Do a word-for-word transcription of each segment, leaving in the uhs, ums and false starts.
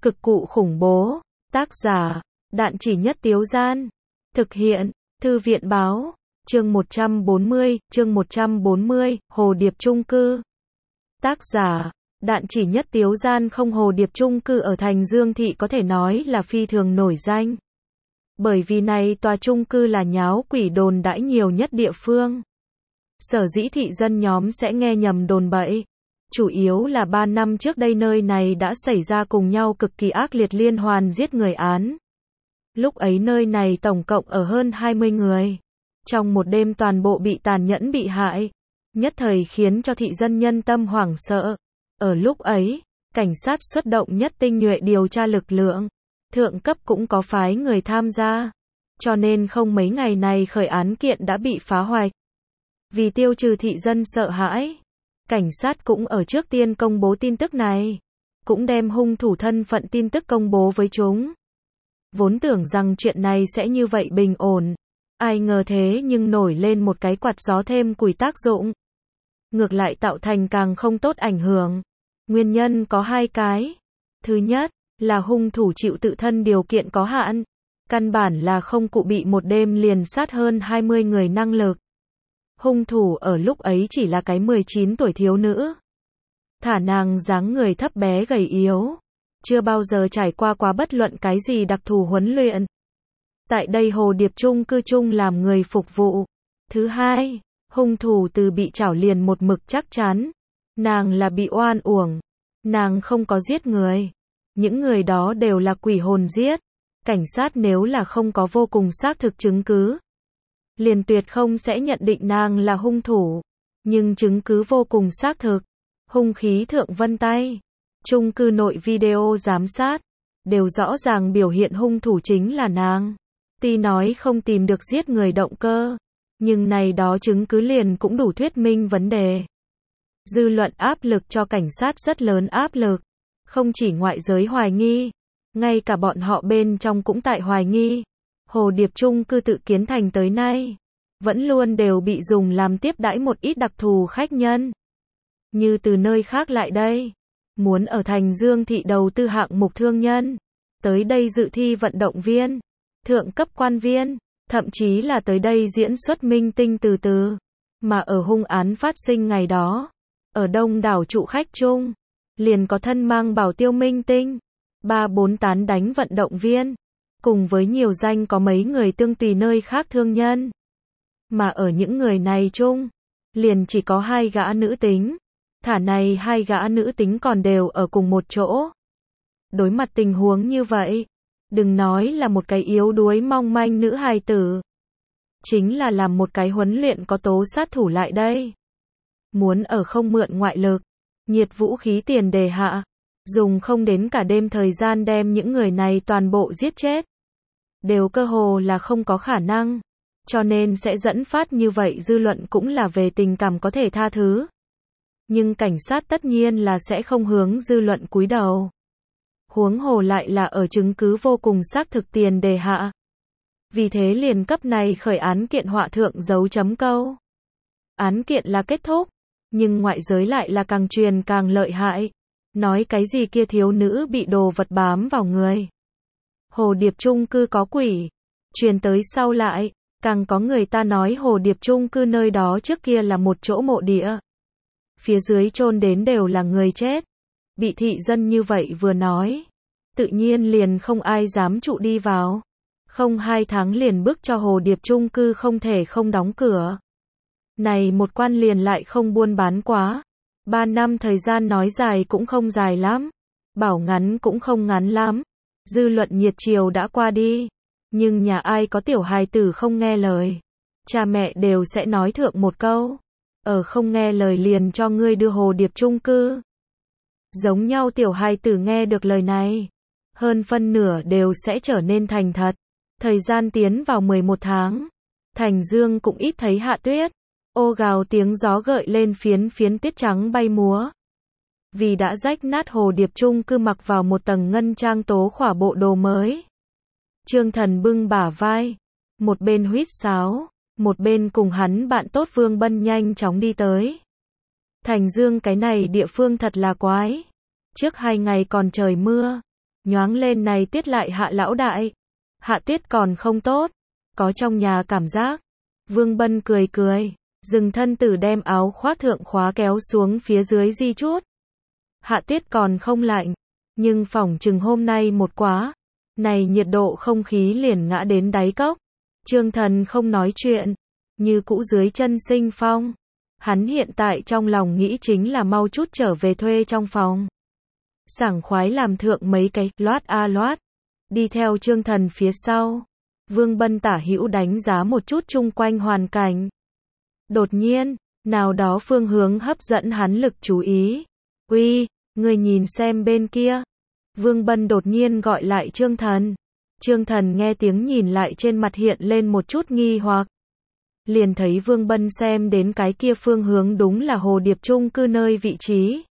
Cực cụ khủng bố. Tác giả, Đạn Chỉ Nhất Tiếu Gian. Thực hiện, Thư viện Báo. Chương một trăm bốn mươi, chương một trăm bốn mươi, Hồ Điệp chung cư. Tác giả, Đạn Chỉ Nhất Tiếu Gian. Không, Hồ Điệp chung cư ở thành Dương Thị có thể nói là phi thường nổi danh. Bởi vì này tòa chung cư là nháo quỷ đồn đãi nhiều nhất địa phương. Sở dĩ thị dân nhóm sẽ nghe nhầm đồn bậy. Chủ yếu là ba năm trước đây nơi này đã xảy ra cùng nhau cực kỳ ác liệt liên hoàn giết người án. Lúc ấy nơi này tổng cộng ở hơn hai mươi người. Trong một đêm toàn bộ bị tàn nhẫn bị hại. Nhất thời khiến cho thị dân nhân tâm hoảng sợ. Ở lúc ấy, cảnh sát xuất động nhất tinh nhuệ điều tra lực lượng. Thượng cấp cũng có phái người tham gia. Cho nên không mấy ngày này khởi án kiện đã bị phá hoại. Vì tiêu trừ thị dân sợ hãi, cảnh sát cũng ở trước tiên công bố tin tức này. Cũng đem hung thủ thân phận tin tức công bố với chúng. Vốn tưởng rằng chuyện này sẽ như vậy bình ổn. Ai ngờ thế nhưng nổi lên một cái quạt gió thêm củi tác dụng. Ngược lại tạo thành càng không tốt ảnh hưởng. Nguyên nhân có hai cái. Thứ nhất, là hung thủ chịu tự thân điều kiện có hạn. Căn bản là không cụ bị một đêm liền sát hơn hai mươi người năng lực. Hung thủ ở lúc ấy chỉ là cái mười chín tuổi thiếu nữ. Thả nàng dáng người thấp bé gầy yếu. Chưa bao giờ trải qua quá bất luận cái gì đặc thù huấn luyện. Tại đây Hồ Điệp chung cư chung làm người phục vụ. Thứ hai, hung thủ từ bị trảo liền một mực chắc chắn. Nàng là bị oan uổng. Nàng không có giết người. Những người đó đều là quỷ hồn giết. Cảnh sát nếu là không có vô cùng xác thực chứng cứ, liền tuyệt không sẽ nhận định nàng là hung thủ. Nhưng chứng cứ vô cùng xác thực. Hung khí thượng vân tay. Chung cư nội video giám sát. Đều rõ ràng biểu hiện hung thủ chính là nàng. Tuy nói không tìm được giết người động cơ. Nhưng này đó chứng cứ liền cũng đủ thuyết minh vấn đề. Dư luận áp lực cho cảnh sát rất lớn áp lực. Không chỉ ngoại giới hoài nghi. Ngay cả bọn họ bên trong cũng tại hoài nghi. Hồ Điệp chung cư tự kiến thành tới nay. Vẫn luôn đều bị dùng làm tiếp đãi một ít đặc thù khách nhân. Như từ nơi khác lại đây. Muốn ở thành Dương Thị đầu tư hạng mục thương nhân. Tới đây dự thi vận động viên. Thượng cấp quan viên. Thậm chí là tới đây diễn xuất minh tinh từ từ. Mà ở hung án phát sinh ngày đó. Ở đông đảo trụ khách chung. Liền có thân mang bảo tiêu minh tinh. Ba bốn tán đánh vận động viên. Cùng với nhiều danh có mấy người tương tùy nơi khác thương nhân. Mà ở những người này chung. Liền chỉ có hai gã nữ tính. Thả này hai gã nữ tính còn đều ở cùng một chỗ. Đối mặt tình huống như vậy. Đừng nói là một cái yếu đuối mong manh nữ hài tử. Chính là làm một cái huấn luyện có tố sát thủ lại đây. Muốn ở không mượn ngoại lực. Nhiệt vũ khí tiền đề hạ. Dùng không đến cả đêm thời gian đem những người này toàn bộ giết chết. Đều cơ hồ là không có khả năng. Cho nên sẽ dẫn phát như vậy dư luận cũng là về tình cảm có thể tha thứ. Nhưng cảnh sát tất nhiên là sẽ không hướng dư luận cúi đầu. Huống hồ lại là ở chứng cứ vô cùng xác thực tiền đề hạ. Vì thế liền cấp này khởi án kiện họa thượng dấu chấm câu. Án kiện là kết thúc. Nhưng ngoại giới lại là càng truyền càng lợi hại. Nói cái gì kia thiếu nữ bị đồ vật bám vào người. Hồ Điệp chung cư có quỷ. Truyền tới sau lại, càng có người ta nói Hồ Điệp chung cư nơi đó trước kia là một chỗ mộ địa. Phía dưới chôn đến đều là người chết. Bị thị dân như vậy vừa nói. Tự nhiên liền không ai dám trụ đi vào. Không hai tháng liền bức cho Hồ Điệp chung cư không thể không đóng cửa. Này một quan liền lại không buôn bán quá. Ba năm thời gian nói dài cũng không dài lắm. Bảo ngắn cũng không ngắn lắm. Dư luận nhiệt chiều đã qua đi. Nhưng nhà ai có tiểu hài tử không nghe lời. Cha mẹ đều sẽ nói thượng một câu. Ở không nghe lời liền cho ngươi đưa Hồ Điệp chung cư. Giống nhau tiểu hài tử nghe được lời này. Hơn phân nửa đều sẽ trở nên thành thật. Thời gian tiến vào mười một tháng. Thành Dương cũng ít thấy hạ tuyết. Ô gào tiếng gió gợi lên phiến phiến tuyết trắng bay múa. Vì đã rách nát Hồ Điệp chung cư mặc vào một tầng ngân trang tố khỏa bộ đồ mới. Trương Thần bưng bả vai. Một bên huýt sáo. Một bên cùng hắn bạn tốt Vương Bân nhanh chóng đi tới. Thành Dương cái này địa phương thật là quái. Trước hai ngày còn trời mưa. Nhoáng lên này Tiết lại Hạ lão đại. Hạ Tiết còn không tốt, có trong nhà cảm giác. Vương Bân cười cười, dừng thân tử đem áo khoác thượng khóa kéo xuống phía dưới di chút. Hạ Tiết còn không lạnh, nhưng phỏng chừng hôm nay một quá, này nhiệt độ không khí liền ngã đến đáy cốc. Trương Thần không nói chuyện, như cũ dưới chân sinh phong. Hắn hiện tại trong lòng nghĩ chính là mau chút trở về thuê trong phòng. Sảng khoái làm thượng mấy cái, loát a loát. Đi theo Trương Thần phía sau. Vương Bân tả hữu đánh giá một chút chung quanh hoàn cảnh. Đột nhiên, nào đó phương hướng hấp dẫn hắn lực chú ý. Uy, người nhìn xem bên kia. Vương Bân đột nhiên gọi lại Trương Thần. Trương Thần nghe tiếng nhìn lại trên mặt hiện lên một chút nghi hoặc. Liền thấy Vương Bân xem đến cái kia phương hướng đúng là Hồ Điệp chung cư nơi vị trí.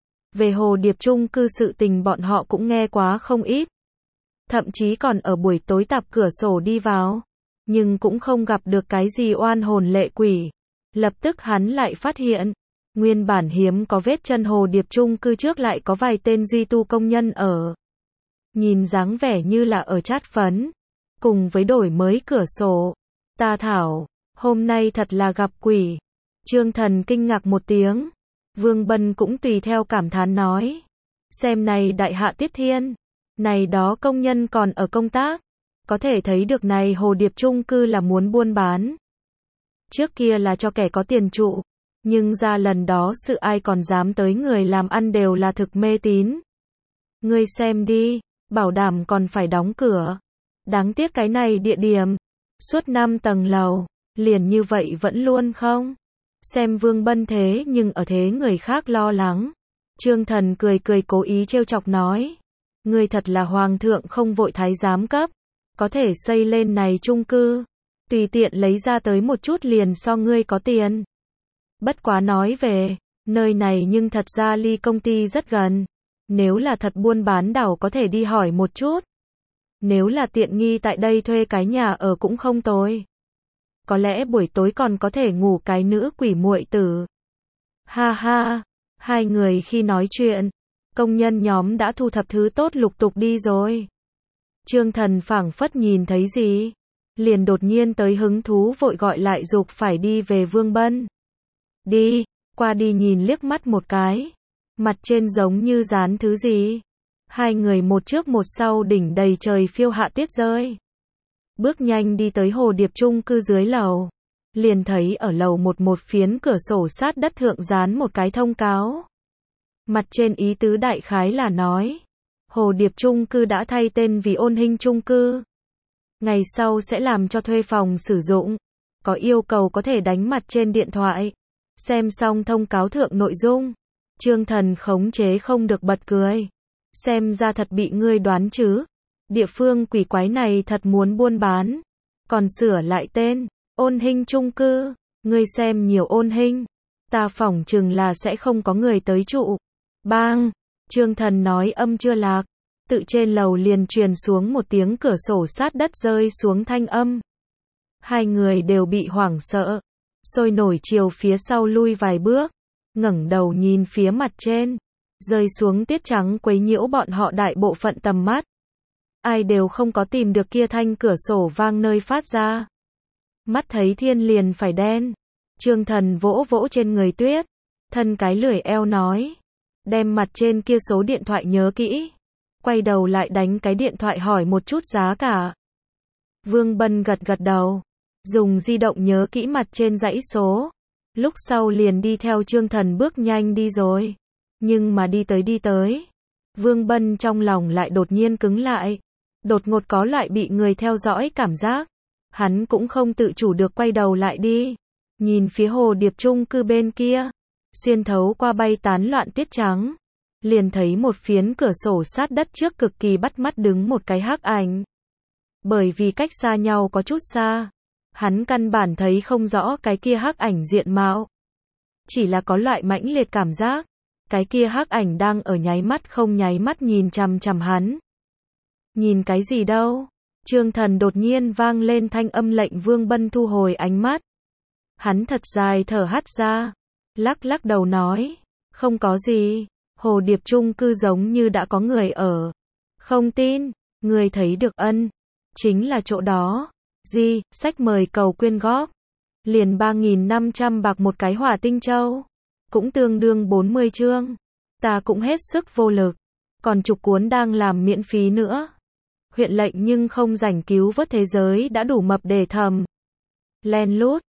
Về Hồ Điệp chung cư sự tình bọn họ cũng nghe quá không ít. Thậm chí còn ở buổi tối tạp cửa sổ đi vào. Nhưng cũng không gặp được cái gì oan hồn lệ quỷ. Lập tức hắn lại phát hiện. Nguyên bản hiếm có vết chân Hồ Điệp chung cư trước lại có vài tên duy tu công nhân ở. Nhìn dáng vẻ như là ở chát phấn. Cùng với đổi mới cửa sổ. Ta thảo, hôm nay thật là gặp quỷ. Trương Thần kinh ngạc một tiếng. Vương Bân cũng tùy theo cảm thán nói. Xem này đại Hạ Tiết Thiên. Này đó công nhân còn ở công tác. Có thể thấy được này Hồ Điệp chung cư là muốn buôn bán. Trước kia là cho kẻ có tiền trụ. Nhưng ra lần đó sự ai còn dám tới người làm ăn đều là thực mê tín. Ngươi xem đi, bảo đảm còn phải đóng cửa. Đáng tiếc cái này địa điểm. Suốt năm tầng lầu, liền như vậy vẫn luôn không? Xem Vương Bân thế nhưng ở thế người khác lo lắng. Trương Thần cười cười cố ý trêu chọc nói. Ngươi thật là hoàng thượng không vội thái giám cấp. Có thể xây lên này chung cư. Tùy tiện lấy ra tới một chút liền so ngươi có tiền. Bất quá nói về, nơi này nhưng thật ra ly công ty rất gần. Nếu là thật buôn bán đảo có thể đi hỏi một chút. Nếu là tiện nghi tại đây thuê cái nhà ở cũng không tồi. Có lẽ buổi tối còn có thể ngủ cái nữ quỷ muội tử. Ha ha, hai người khi nói chuyện, công nhân nhóm đã thu thập thứ tốt lục tục đi rồi. Trương Thần phảng phất nhìn thấy gì, liền đột nhiên tới hứng thú vội gọi lại dục phải đi về Vương Bân. Đi, qua đi nhìn liếc mắt một cái. Mặt trên giống như dán thứ gì. Hai người một trước một sau đỉnh đầy trời phiêu hạ tuyết rơi. Bước nhanh đi tới Hồ Điệp chung cư dưới lầu. Liền thấy ở lầu một một phiến cửa sổ sát đất thượng dán một cái thông cáo. Mặt trên ý tứ đại khái là nói. Hồ Điệp chung cư đã thay tên vì Ôn Hinh chung cư. Ngày sau sẽ làm cho thuê phòng sử dụng. Có yêu cầu có thể đánh mặt trên điện thoại. Xem xong thông cáo thượng nội dung. Trương Thần khống chế không được bật cười. Xem ra thật bị ngươi đoán chứ. Địa phương quỷ quái này thật muốn buôn bán. Còn sửa lại tên. Ôn Hinh chung cư. Ngươi xem nhiều Ôn Hinh. Ta phỏng chừng là sẽ không có người tới trụ. Bang. Trương Thần nói âm chưa lạc. Tự trên lầu liền truyền xuống một tiếng cửa sổ sát đất rơi xuống thanh âm. Hai người đều bị hoảng sợ. Sôi nổi chiều phía sau lui vài bước. Ngẩng đầu nhìn phía mặt trên. Rơi xuống tiết trắng quấy nhiễu bọn họ đại bộ phận tầm mắt. Ai đều không có tìm được kia thanh cửa sổ vang nơi phát ra. Mắt thấy thiên liền phải đen. Trương Thần vỗ vỗ trên người tuyết. Thân cái lười eo nói. Đem mặt trên kia số điện thoại nhớ kỹ. Quay đầu lại đánh cái điện thoại hỏi một chút giá cả. Vương Bân gật gật đầu. Dùng di động nhớ kỹ mặt trên dãy số. Lúc sau liền đi theo Trương Thần bước nhanh đi rồi. Nhưng mà đi tới đi tới. Vương Bân trong lòng lại đột nhiên cứng lại. Đột ngột có loại bị người theo dõi cảm giác. Hắn cũng không tự chủ được quay đầu lại đi. Nhìn phía Hồ Điệp chung cư bên kia. Xuyên thấu qua bay tán loạn tiết trắng. Liền thấy một phiến cửa sổ sát đất trước cực kỳ bắt mắt đứng một cái hắc ảnh. Bởi vì cách xa nhau có chút xa. Hắn căn bản thấy không rõ cái kia hắc ảnh diện mạo. Chỉ là có loại mãnh liệt cảm giác. Cái kia hắc ảnh đang ở nháy mắt không nháy mắt nhìn chằm chằm hắn. Nhìn cái gì đâu? Trương Thần đột nhiên vang lên thanh âm lệnh Vương Bân thu hồi ánh mắt. Hắn thật dài thở hắt ra. Lắc lắc đầu nói. Không có gì. Hồ Điệp chung cư giống như đã có người ở. Không tin, người thấy được ân. Chính là chỗ đó. Gì, sách mời cầu quyên góp. Liền ba nghìn năm trăm bạc một cái hỏa tinh châu. Cũng tương đương bốn mươi chương. Ta cũng hết sức vô lực. Còn chục cuốn đang làm miễn phí nữa. Huyện lệnh nhưng không rảnh cứu vớt thế giới đã đủ mập để thầm. Len lút.